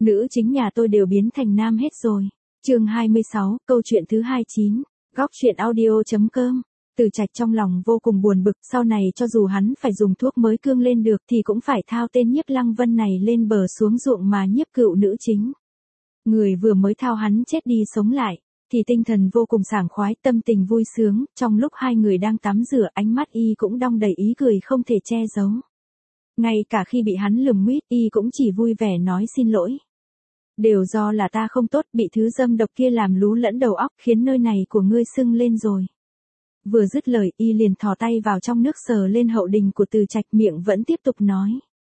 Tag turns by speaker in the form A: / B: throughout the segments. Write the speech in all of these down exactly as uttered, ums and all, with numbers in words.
A: Nữ chính nhà tôi đều biến thành nam hết rồi. Chương hai mươi sáu, câu chuyện thứ hai mươi chín. Góc truyện audio chấm com. Từ Trạch trong lòng vô cùng buồn bực, sau này cho dù hắn phải dùng thuốc mới cương lên được thì cũng phải thao tên Nhiếp Lăng Vân này lên bờ xuống ruộng mà nhiếp cựu nữ chính. Người vừa mới thao hắn chết đi sống lại, thì tinh thần vô cùng sảng khoái, tâm tình vui sướng, trong lúc hai người đang tắm rửa ánh mắt y cũng đong đầy ý cười không thể che giấu. Ngay cả khi bị hắn lườm nguýt y cũng chỉ vui vẻ nói xin lỗi. Đều do là ta không tốt, bị thứ dâm độc kia làm lú lẫn đầu óc khiến nơi này của ngươi sưng lên rồi. Vừa dứt lời y liền thò tay vào trong nước sờ lên hậu đình của Từ Trạch, miệng vẫn tiếp tục nói.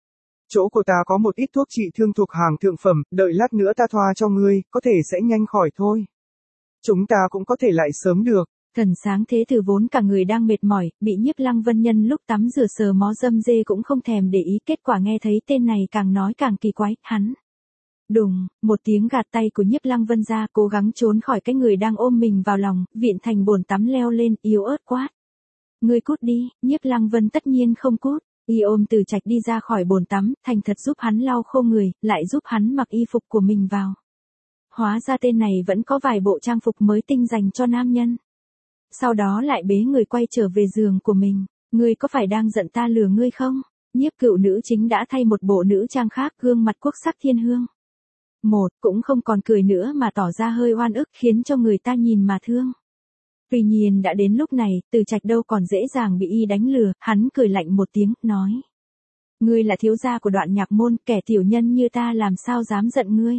B: Chỗ của ta có một ít thuốc trị thương thuộc hàng thượng phẩm, đợi lát nữa ta thoa cho ngươi, có thể sẽ nhanh khỏi thôi. Chúng ta cũng có thể lại sớm được.
A: Thần Sáng Thế Tử vốn cả người đang mệt mỏi, bị Nhiếp Lăng Vân nhân lúc tắm rửa sờ mó dâm dê cũng không thèm để ý, kết quả nghe thấy tên này càng nói càng kỳ quái, hắn. Đùng, một tiếng gạt tay của Nhiếp Lăng Vân ra, cố gắng trốn khỏi cái người đang ôm mình vào lòng, viện thành bồn tắm leo lên, yếu ớt quát. Ngươi cút đi. Nhiếp Lăng Vân tất nhiên không cút, y ôm Từ Trạch đi ra khỏi bồn tắm, thành thật giúp hắn lau khô người, lại giúp hắn mặc y phục của mình vào. Hóa ra tên này vẫn có vài bộ trang phục mới tinh dành cho nam nhân. Sau đó lại bế người quay trở về giường của mình. Ngươi có phải đang giận ta lừa ngươi không? Nhiếp cựu nữ chính đã thay một bộ nữ trang khác, gương mặt quốc sắc thiên hương. Một, cũng không còn cười nữa mà tỏ ra hơi oan ức, khiến cho người ta nhìn mà thương. Tuy nhiên đã đến lúc này, Từ Trạch đâu còn dễ dàng bị y đánh lừa, hắn cười lạnh một tiếng, nói. Ngươi là thiếu gia của Đoạn Nhạc Môn, kẻ tiểu nhân như ta làm sao dám giận ngươi.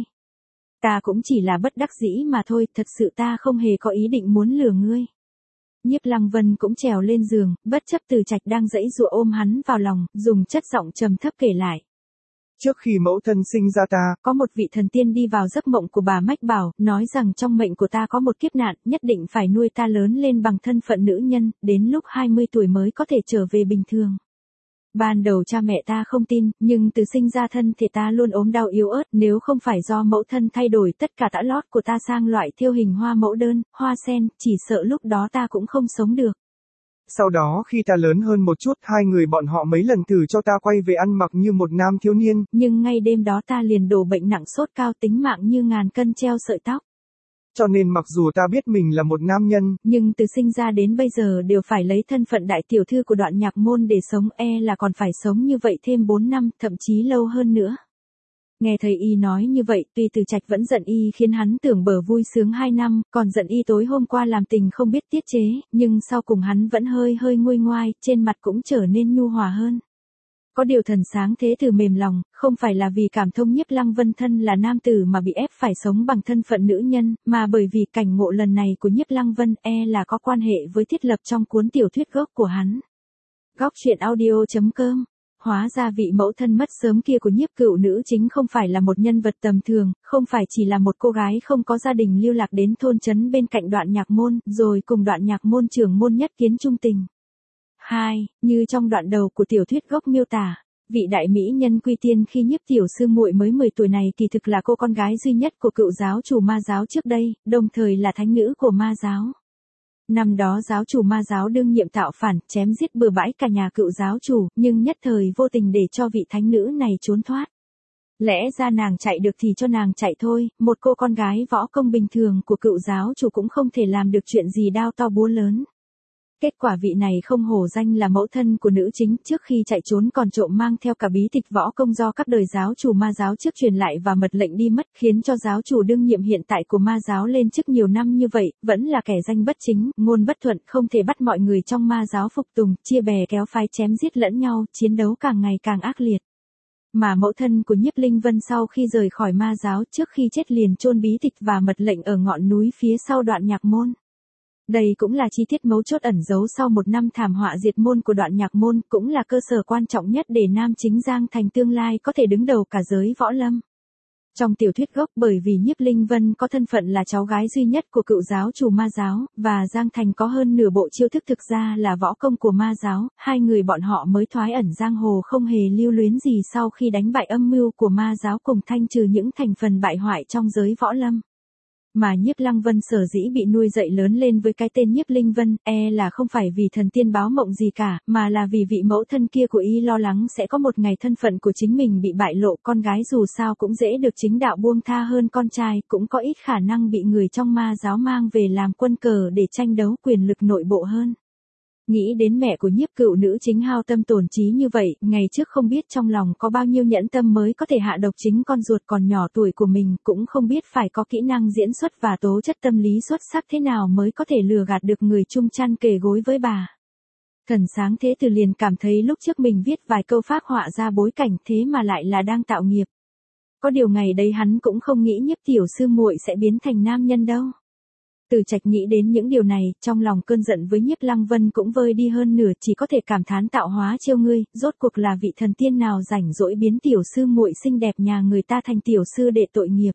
A: Ta cũng chỉ là bất đắc dĩ mà thôi, thật sự ta không hề có ý định muốn lừa ngươi. Nhiếp Lăng Vân cũng trèo lên giường, bất chấp Từ Trạch đang giãy giụa ôm hắn vào lòng, dùng chất giọng trầm thấp kể lại.
B: Trước khi mẫu thân sinh ra ta,
A: có một vị thần tiên đi vào giấc mộng của bà Mách Bảo, nói rằng trong mệnh của ta có một kiếp nạn, nhất định phải nuôi ta lớn lên bằng thân phận nữ nhân, đến lúc hai mươi tuổi mới có thể trở về bình thường. Ban đầu cha mẹ ta không tin, nhưng từ sinh ra thân thể ta luôn ốm đau yếu ớt, nếu không phải do mẫu thân thay đổi tất cả tã lót của ta sang loại thêu hình hoa mẫu đơn, hoa sen, chỉ sợ lúc đó ta cũng không sống được.
B: Sau đó khi ta lớn hơn một chút, hai người bọn họ mấy lần thử cho ta quay về ăn mặc như một nam thiếu niên.
A: Nhưng ngay đêm đó ta liền đổ bệnh nặng, sốt cao, tính mạng như ngàn cân treo sợi tóc.
B: Cho nên mặc dù ta biết mình là một nam nhân,
A: nhưng từ sinh ra đến bây giờ đều phải lấy thân phận đại tiểu thư của Đoạn Nhạc Môn để sống, e là còn phải sống như vậy thêm bốn năm, thậm chí lâu hơn nữa. Nghe thầy y nói như vậy, tuy Từ Trạch vẫn giận y khiến hắn tưởng bờ vui sướng hai năm, còn giận y tối hôm qua làm tình không biết tiết chế, nhưng sau cùng hắn vẫn hơi hơi nguôi ngoai, trên mặt cũng trở nên nhu hòa hơn. Có điều Thần Sáng Thế Tử mềm lòng, không phải là vì cảm thông Nhiếp Lăng Vân thân là nam tử mà bị ép phải sống bằng thân phận nữ nhân, mà bởi vì cảnh ngộ lần này của Nhiếp Lăng Vân e là có quan hệ với thiết lập trong cuốn tiểu thuyết gốc của hắn. Góc truyện audio chấm com. Hóa ra vị mẫu thân mất sớm kia của nhiếp cựu nữ chính không phải là một nhân vật tầm thường, không phải chỉ là một cô gái không có gia đình lưu lạc đến thôn trấn bên cạnh Đoạn Nhạc Môn, rồi cùng Đoạn Nhạc Môn trưởng môn nhất kiến chung tình. Hai, như trong đoạn đầu của tiểu thuyết gốc miêu tả, vị đại mỹ nhân Quy Tiên khi nhiếp tiểu sư muội mới mười tuổi này kỳ thực là cô con gái duy nhất của cựu giáo chủ ma giáo trước đây, đồng thời là thánh nữ của ma giáo. Năm đó giáo chủ ma giáo đương nhiệm tạo phản, chém giết bừa bãi cả nhà cựu giáo chủ, nhưng nhất thời vô tình để cho vị thánh nữ này trốn thoát. Lẽ ra nàng chạy được thì cho nàng chạy thôi, một cô con gái võ công bình thường của cựu giáo chủ cũng không thể làm được chuyện gì đao to búa lớn. Kết quả vị này không hổ danh là mẫu thân của nữ chính, trước khi chạy trốn còn trộm mang theo cả bí tịch võ công do các đời giáo chủ ma giáo trước truyền lại và mật lệnh đi mất, khiến cho giáo chủ đương nhiệm hiện tại của ma giáo lên chức nhiều năm như vậy, vẫn là kẻ danh bất chính, ngôn bất thuận, không thể bắt mọi người trong ma giáo phục tùng, chia bè kéo phái chém giết lẫn nhau, chiến đấu càng ngày càng ác liệt. Mà mẫu thân của Nhiếp Linh Vân sau khi rời khỏi ma giáo trước khi chết liền chôn bí tịch và mật lệnh ở ngọn núi phía sau Đoạn Nhạc Môn. Đây cũng là chi tiết mấu chốt ẩn giấu sau một năm thảm họa diệt môn của Đoạn Nhạc Môn, cũng là cơ sở quan trọng nhất để nam chính Giang Thành tương lai có thể đứng đầu cả giới võ lâm. Trong tiểu thuyết gốc, bởi vì Nhiếp Linh Vân có thân phận là cháu gái duy nhất của cựu giáo chủ ma giáo, và Giang Thành có hơn nửa bộ chiêu thức thực ra là võ công của ma giáo, hai người bọn họ mới thoái ẩn giang hồ không hề lưu luyến gì sau khi đánh bại âm mưu của ma giáo cùng thanh trừ những thành phần bại hoại trong giới võ lâm. Mà Nhiếp Lăng Vân sở dĩ bị nuôi dạy lớn lên với cái tên Nhiếp Linh Vân, e là không phải vì thần tiên báo mộng gì cả, mà là vì vị mẫu thân kia của y lo lắng sẽ có một ngày thân phận của chính mình bị bại lộ, con gái dù sao cũng dễ được chính đạo buông tha hơn con trai, cũng có ít khả năng bị người trong ma giáo mang về làm quân cờ để tranh đấu quyền lực nội bộ hơn. Nghĩ đến mẹ của Nhiếp cựu nữ chính hao tâm tổn trí như vậy, ngày trước không biết trong lòng có bao nhiêu nhẫn tâm mới có thể hạ độc chính con ruột còn nhỏ tuổi của mình, cũng không biết phải có kỹ năng diễn xuất và tố chất tâm lý xuất sắc thế nào mới có thể lừa gạt được người chung chăn kề gối với bà. Thần Sáng Thế Tử liền cảm thấy lúc trước mình viết vài câu phác họa ra bối cảnh thế mà lại là đang tạo nghiệp. Có điều ngày đấy hắn cũng không nghĩ Nhiếp tiểu sư muội sẽ biến thành nam nhân đâu. Từ Trạch nghĩ đến những điều này, trong lòng cơn giận với Nhiếp Lăng Vân cũng vơi đi hơn nửa, chỉ có thể cảm thán tạo hóa trêu ngươi, rốt cuộc là vị thần tiên nào rảnh rỗi biến tiểu sư muội xinh đẹp nhà người ta thành tiểu sư đệ tội nghiệp.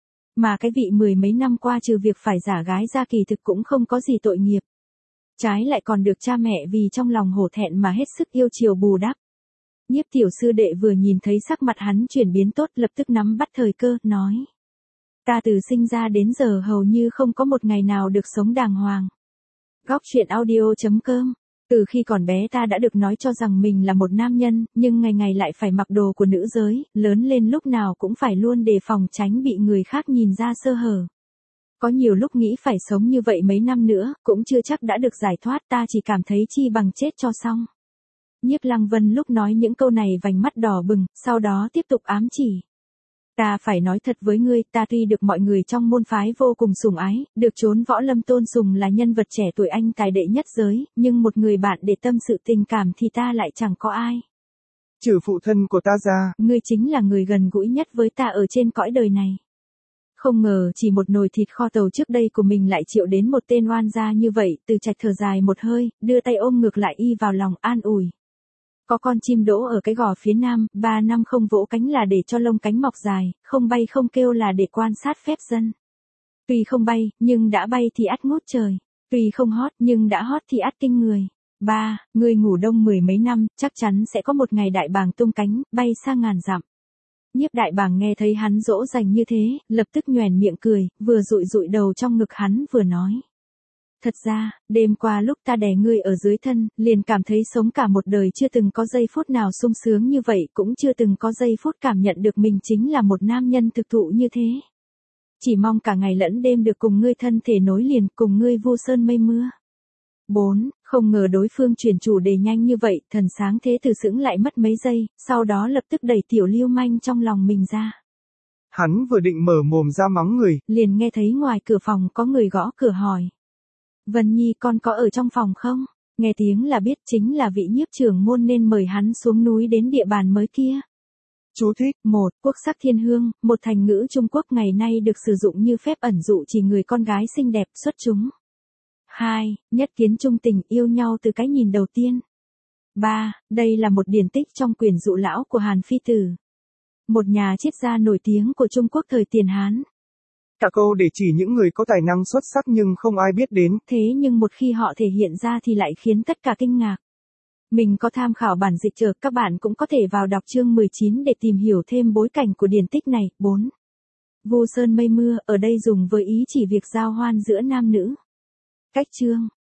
A: Mà cái vị mười mấy năm qua trừ việc phải giả gái ra kỳ thực cũng không có gì tội nghiệp. Trái lại còn được cha mẹ vì trong lòng hổ thẹn mà hết sức yêu chiều bù đắp. Nhiếp tiểu sư đệ vừa nhìn thấy sắc mặt hắn chuyển biến tốt lập tức nắm bắt thời cơ, nói. Ta từ sinh ra đến giờ hầu như không có một ngày nào được sống đàng hoàng. Góc truyện audio chấm com. Từ khi còn bé ta đã được nói cho rằng mình là một nam nhân, nhưng ngày ngày lại phải mặc đồ của nữ giới, lớn lên lúc nào cũng phải luôn đề phòng tránh bị người khác nhìn ra sơ hở. Có nhiều lúc nghĩ phải sống như vậy mấy năm nữa, cũng chưa chắc đã được giải thoát, ta chỉ cảm thấy chi bằng chết cho xong. Nhiếp Lăng Vân lúc nói những câu này vành mắt đỏ bừng, sau đó tiếp tục ám chỉ. Ta phải nói thật với ngươi, ta tuy được mọi người trong môn phái vô cùng sủng ái, được chốn võ lâm tôn sùng là nhân vật trẻ tuổi anh tài đệ nhất giới, nhưng một người bạn để tâm sự tình cảm thì ta lại chẳng có ai.
B: Trừ phụ thân của ta ra,
A: ngươi chính là người gần gũi nhất với ta ở trên cõi đời này. Không ngờ chỉ một nồi thịt kho tàu trước đây của mình lại chịu đến một tên oan gia như vậy, Từ Trạch thở dài một hơi, đưa tay ôm ngược lại y vào lòng an ủi. Có con chim đỗ ở cái gò phía nam, ba năm không vỗ cánh là để cho lông cánh mọc dài, không bay không kêu là để quan sát phép dân. Tuy không bay, nhưng đã bay thì ắt ngút trời. Tuy không hót, nhưng đã hót thì ắt kinh người. Ba, ngươi ngủ đông mười mấy năm, chắc chắn sẽ có một ngày đại bàng tung cánh, bay xa ngàn dặm. Nhiếp đại bàng nghe thấy hắn dỗ dành như thế, lập tức nhoẻn miệng cười, vừa dụi dụi đầu trong ngực hắn vừa nói. Thật ra, đêm qua lúc ta đè ngươi ở dưới thân, liền cảm thấy sống cả một đời chưa từng có giây phút nào sung sướng như vậy, cũng chưa từng có giây phút cảm nhận được mình chính là một nam nhân thực thụ như thế. Chỉ mong cả ngày lẫn đêm được cùng ngươi thân thể nối liền, cùng ngươi vu sơn mây mưa. bốn. Không ngờ đối phương chuyển chủ đề nhanh như vậy, Thần Sáng Thế Tử sững lại mất mấy giây, sau đó lập tức đẩy tiểu lưu manh trong lòng mình ra.
B: Hắn vừa định mở mồm ra mắng người,
A: liền nghe thấy ngoài cửa phòng có người gõ cửa hỏi. Vân Nhi con có ở trong phòng không? Nghe tiếng là biết chính là vị nhiếp trưởng môn nên mời hắn xuống núi đến địa bàn mới kia.
B: Chú thích.
A: một. Quốc sắc thiên hương, một thành ngữ Trung Quốc ngày nay được sử dụng như phép ẩn dụ chỉ người con gái xinh đẹp xuất chúng. hai. Nhất kiến trung tình, yêu nhau từ cái nhìn đầu tiên. ba. Đây là một điển tích trong quyển dụ lão của Hàn Phi Tử, một nhà triết gia nổi tiếng của Trung Quốc thời tiền Hán.
B: Cả câu để chỉ những người có tài năng xuất sắc nhưng không ai biết đến.
A: Thế nhưng một khi họ thể hiện ra thì lại khiến tất cả kinh ngạc. Mình có tham khảo bản dịch chờ, các bạn cũng có thể vào đọc chương mười chín để tìm hiểu thêm bối cảnh của điển tích này. bốn. Vu sơn mây mưa, ở đây dùng với ý chỉ việc giao hoan giữa nam nữ. Cách chương